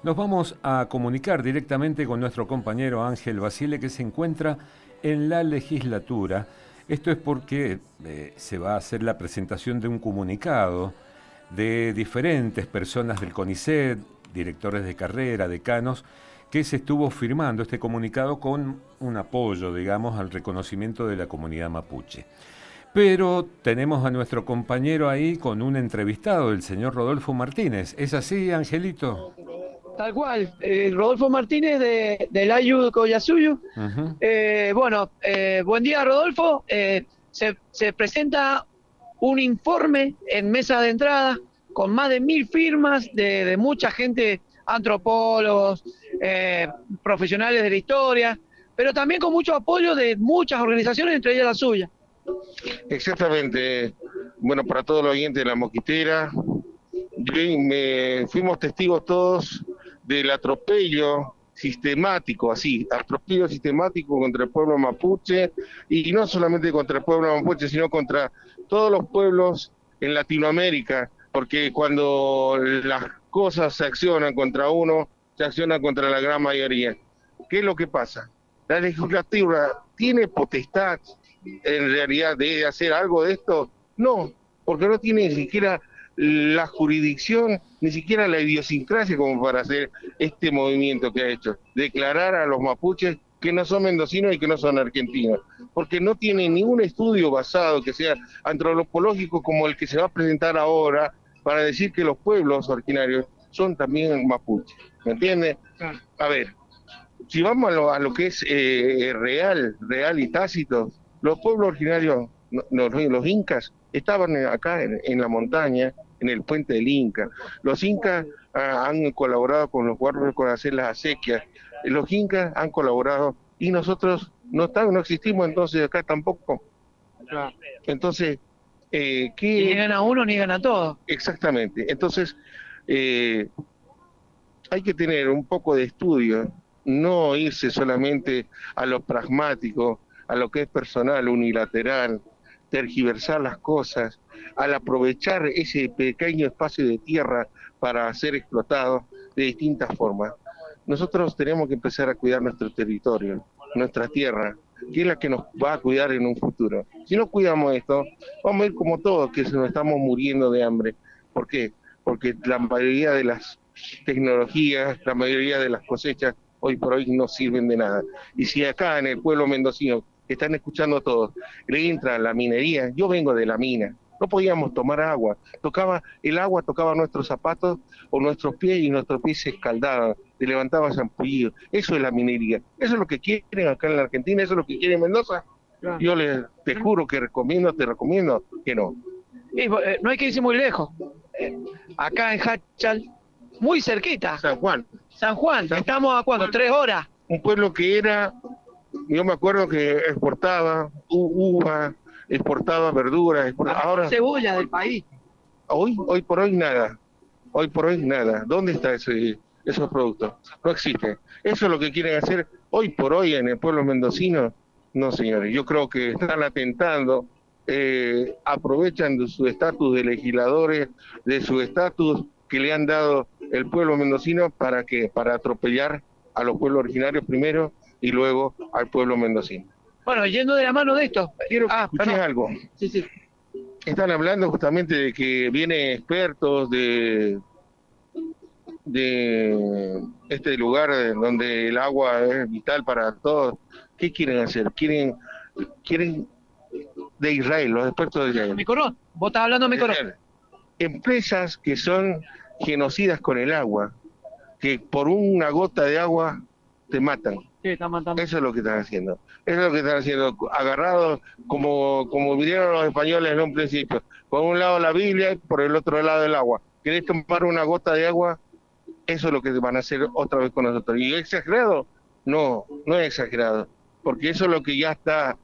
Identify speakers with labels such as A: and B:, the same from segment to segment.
A: Nos vamos a comunicar directamente con nuestro compañero Ángel Basile, que se encuentra en la legislatura. Esto es porque se va a hacer la presentación de un comunicado de diferentes personas del CONICET, directores de carrera, decanos, que se estuvo firmando este comunicado con un apoyo, digamos, al reconocimiento de la comunidad mapuche. Pero tenemos a nuestro compañero ahí con un entrevistado, el señor Rodolfo Martínez. ¿Es así, Angelito?
B: Tal cual, Rodolfo Martínez del Ayu Collasuyu.
A: Uh-huh.
B: Buen día, Rodolfo. Se presenta un informe en mesa de entrada con más de 1000 firmas de mucha gente, antropólogos, profesionales de la historia, pero también con mucho apoyo de muchas organizaciones, entre ellas la suya.
C: Exactamente. Bueno, para todos los oyentes de La Mosquitera, fuimos testigos todos del atropello sistemático contra el pueblo mapuche, y no solamente contra el pueblo mapuche, sino contra todos los pueblos en Latinoamérica, porque cuando las cosas se accionan contra uno, se accionan contra la gran mayoría. ¿Qué es lo que pasa? La legislatura tiene potestad en realidad de hacer algo de esto. No, porque no tiene ni siquiera la jurisdicción, ni siquiera la idiosincrasia como para hacer este movimiento que ha hecho, declarar a los mapuches que no son mendocinos y que no son argentinos, porque no tiene ningún estudio basado que sea antropológico como el que se va a presentar ahora para decir que los pueblos originarios son también mapuches, ¿me entiendes? A ver, si vamos a lo que es real y tácito, los pueblos originarios, los incas, estaban acá en la montaña, en el puente del Inca. Los incas han colaborado con los guardias con hacer las acequias. Los incas han colaborado y nosotros no existimos entonces acá tampoco. Entonces,
B: Ni llegan a uno ni llegan a todos.
C: Exactamente. Entonces, hay que tener un poco de estudio, no irse solamente a lo pragmático, a lo que es personal, unilateral, tergiversar las cosas, al aprovechar ese pequeño espacio de tierra para ser explotado de distintas formas. Nosotros tenemos que empezar a cuidar nuestro territorio, nuestra tierra, que es la que nos va a cuidar en un futuro. Si no cuidamos esto, vamos a ir como todos, que nos estamos muriendo de hambre. ¿Por qué? Porque la mayoría de las tecnologías, la mayoría de las cosechas, hoy por hoy no sirven de nada. Y si acá en el pueblo mendocino, que están escuchando todos, le entra la minería, yo vengo de la mina, no podíamos tomar agua, el agua tocaba nuestros zapatos o nuestros pies y nuestros pies se escaldaban, se levantaban zampullidos. Eso es la minería, eso es lo que quieren acá en la Argentina, eso es lo que quieren en Mendoza. Claro. Yo te juro que te recomiendo que no.
B: No hay que irse muy lejos, acá en Hachal, muy cerquita.
C: San Juan,
B: estamos a ¿cuánto? 3 horas.
C: Un pueblo que yo me acuerdo que exportaba uva, exportaba verduras, ahora
B: cebolla del país.
C: Hoy por hoy nada. ¿Dónde están esos productos? No existen. Eso es lo que quieren hacer hoy por hoy en el pueblo mendocino. No, señores, yo creo que están atentando, aprovechan de su estatus de legisladores, de su estatus que le han dado el pueblo mendocino para atropellar a los pueblos originarios primero y luego al pueblo mendocino.
B: Bueno, yendo de la mano de esto,
C: quiero que escuches algo.
B: Sí.
C: Están hablando justamente de que vienen expertos de este lugar donde el agua es vital para todos. ¿Qué quieren hacer? Quieren de Israel, los expertos de Israel.
B: Micoró, vos estás hablando de Micoró.
C: Empresas que son genocidas con el agua, que por una gota de agua te matan.
B: Sí, están matando.
C: Eso es lo que están haciendo. Agarrados como vinieron los españoles en un principio. Por un lado la Biblia y por el otro lado el agua. ¿Querés tomar una gota de agua? Eso es lo que van a hacer otra vez con nosotros. ¿Y es exagerado? No es exagerado. Porque eso es lo que ya está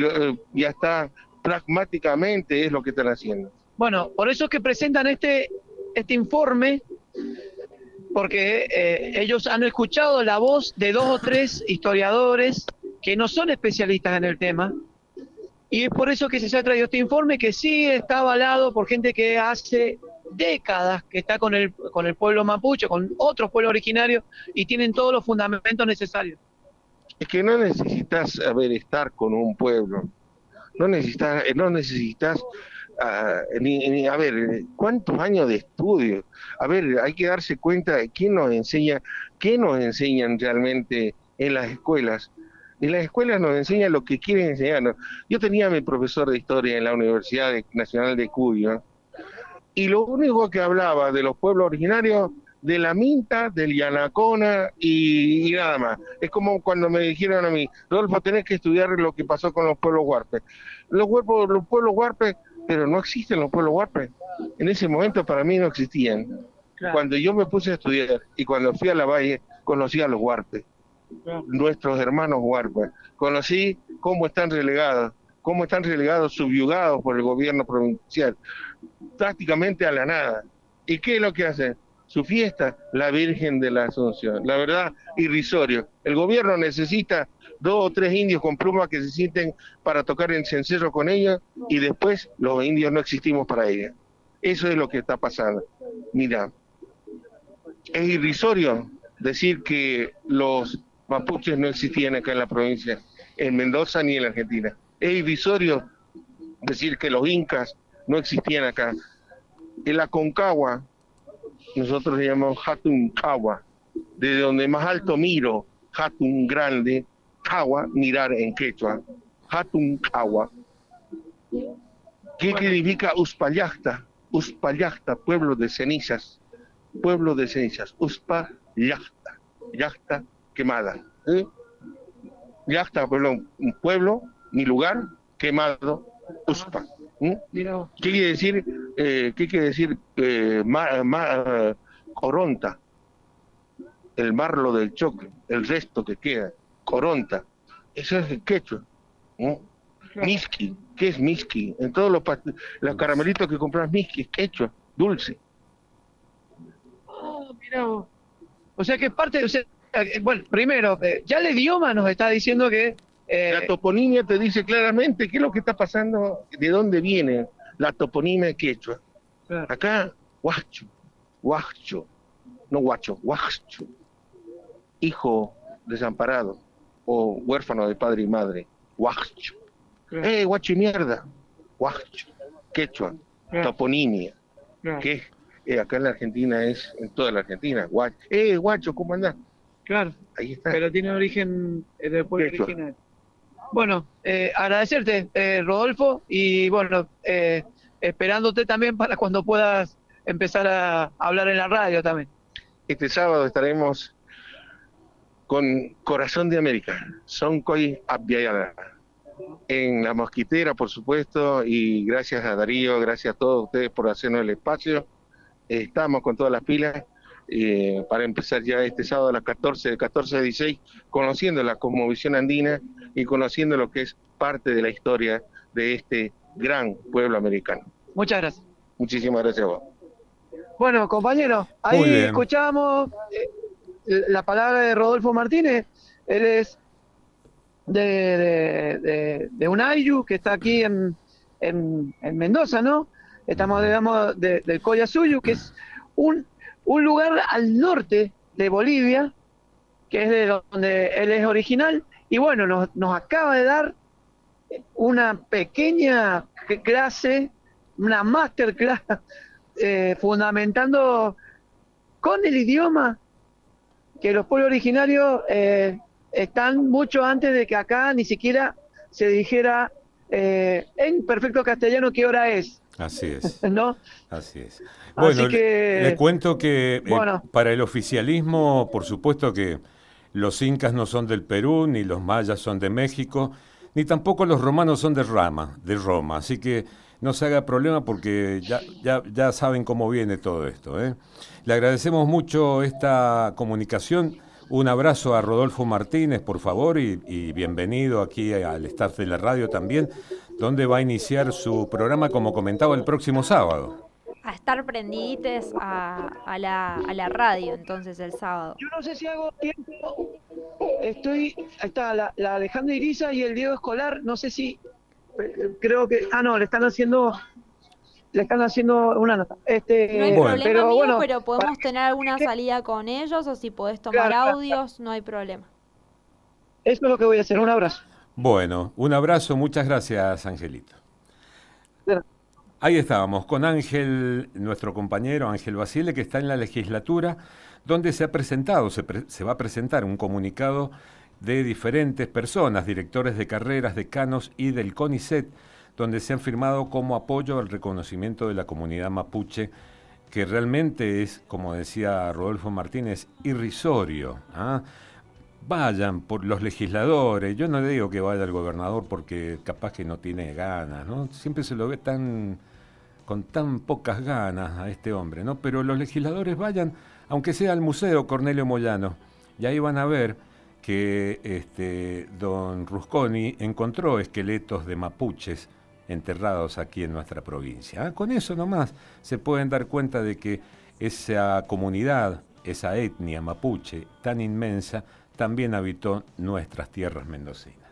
C: pragmáticamente es lo que están haciendo.
B: Bueno, por eso es que presentan este informe, porque ellos han escuchado la voz de 2 o 3 historiadores que no son especialistas en el tema, y es por eso que se ha traído este informe, que sí está avalado por gente que hace décadas que está con el pueblo mapuche, con otros pueblos originarios, y tienen todos los fundamentos necesarios.
C: Es que no necesitas, estar con un pueblo, no necesitas ¿cuántos años de estudio? Hay que darse cuenta de quién nos enseña, qué nos enseñan realmente en las escuelas. En las escuelas nos enseñan lo que quieren enseñarnos. Yo tenía a mi profesor de historia en la Universidad Nacional de Cuyo, y lo único que hablaba de los pueblos originarios, de la Minta, del Yanacona y nada más. Es como cuando me dijeron a mí, Rodolfo, tenés que estudiar lo que pasó con los pueblos huarpes. Los pueblos huarpes, pero no existen los pueblos huarpes. En ese momento para mí no existían. Claro. Cuando yo me puse a estudiar y cuando fui a la Valle, conocí a los huarpes, claro, nuestros hermanos huarpes. Conocí cómo están relegados, subyugados por el gobierno provincial, prácticamente a la nada. ¿Y qué es lo que hacen? Su fiesta, la Virgen de la Asunción. La verdad, irrisorio. El gobierno necesita 2 o 3 indios con plumas que se sienten para tocar el cencerro con ellos, y después los indios no existimos para ellos. Eso es lo que está pasando. Mira, es irrisorio decir que los mapuches no existían acá en la provincia, en Mendoza ni en la Argentina. Es irrisorio decir que los incas no existían acá. En la Concagua, nosotros le llamamos Hatun Kawa, de donde más alto miro, Hatun grande, Kawa, mirar en quechua, Hatun Kawa. ¿Qué significa Uspallachta? Uspallachta, pueblo de cenizas, Uspallachta, yachta quemada. Yachta, un pueblo, mi lugar, quemado, Uspa. ¿Qué quiere decir? Coronta, el marlo del choclo, el resto que queda, coronta, eso es el quechua. Miski, ¿qué es miski? En todos los caramelitos que compras, miski es quechua, dulce.
B: Mira vos. O sea que es parte, bueno, primero, ya el idioma nos está diciendo que
C: la toponimia te dice claramente qué es lo que está pasando, de dónde viene la toponimia quechua. Claro. Acá, huacho, no guacho, huacho, hijo desamparado o huérfano de padre y madre, huacho. Claro. Guacho y mierda, huacho, quechua, claro, toponimia, claro, que acá en la Argentina es, en toda la Argentina, guacho, guacho, ¿cómo andás?
B: Claro,
C: ahí está.
B: Pero tiene origen del pueblo original. Bueno, agradecerte, Rodolfo, y bueno, esperándote también para cuando puedas empezar a hablar en la radio también.
C: Este sábado estaremos con Corazón de América, Soncoy Abdiayala, en La Mosquitera, por supuesto, y gracias a Darío, gracias a todos ustedes por hacernos el espacio. Estamos con todas las pilas para empezar ya este sábado a las 14 a 16, conociendo la cosmovisión andina y conociendo lo que es parte de la historia de este gran pueblo americano.
B: Muchas gracias.
C: Muchísimas gracias a vos.
B: Bueno, compañeros, ahí escuchamos la palabra de Rodolfo Martínez. Él es de un ayllu que está aquí en Mendoza, ¿no? Estamos, digamos, del Collasuyo, que es un lugar al norte de Bolivia, que es de donde él es original, y bueno, nos acaba de dar una pequeña clase, una masterclass, fundamentando con el idioma que los pueblos originarios están mucho antes de que acá ni siquiera se dijera en perfecto castellano qué hora es.
A: Así es.
B: ¿No?
A: Así es. Bueno,
B: así que,
A: les cuento que para el oficialismo, por supuesto que los incas no son del Perú, ni los mayas son de México, ni tampoco los romanos son de Roma. Así que no se haga problema porque ya saben cómo viene todo esto, ¿eh? Le agradecemos mucho esta comunicación. Un abrazo a Rodolfo Martínez, por favor, y bienvenido aquí al staff de la radio también, donde va a iniciar su programa, como comentaba, el próximo sábado.
D: A estar prendidites a la radio, entonces, el sábado.
B: Yo no sé si hago tiempo. Ahí está la Alejandra Iriza y el Diego Escolar. No sé si, creo que, no, le están haciendo le están haciendo una nota.
D: No hay
A: Bueno.
D: problema,
B: Pero
D: amigo,
B: bueno,
D: pero podemos
B: para-
D: tener alguna
B: ¿qué?
D: salida con ellos o si podés tomar
B: Claro,
D: audios, no hay problema.
B: eso es lo que voy a hacer. Un abrazo.
A: Bueno, un abrazo, muchas gracias, Angelito. Ahí estábamos con Ángel, nuestro compañero Ángel Basile, que está en la legislatura, donde se ha presentado, se va a presentar un comunicado de diferentes personas, directores de carreras, decanos y del CONICET, donde se han firmado como apoyo al reconocimiento de la comunidad mapuche, que realmente es, como decía Rodolfo Martínez, irrisorio. ¿Ah? Vayan por los legisladores, yo no le digo que vaya el gobernador porque capaz que no tiene ganas, ¿no? Siempre se lo ve con tan pocas ganas a este hombre, ¿no? Pero los legisladores vayan, aunque sea al Museo Cornelio Moyano, y ahí van a ver que don Rusconi encontró esqueletos de mapuches enterrados aquí en nuestra provincia. ¿Ah? Con eso nomás se pueden dar cuenta de que esa comunidad, esa etnia mapuche tan inmensa, también habitó nuestras tierras mendocinas.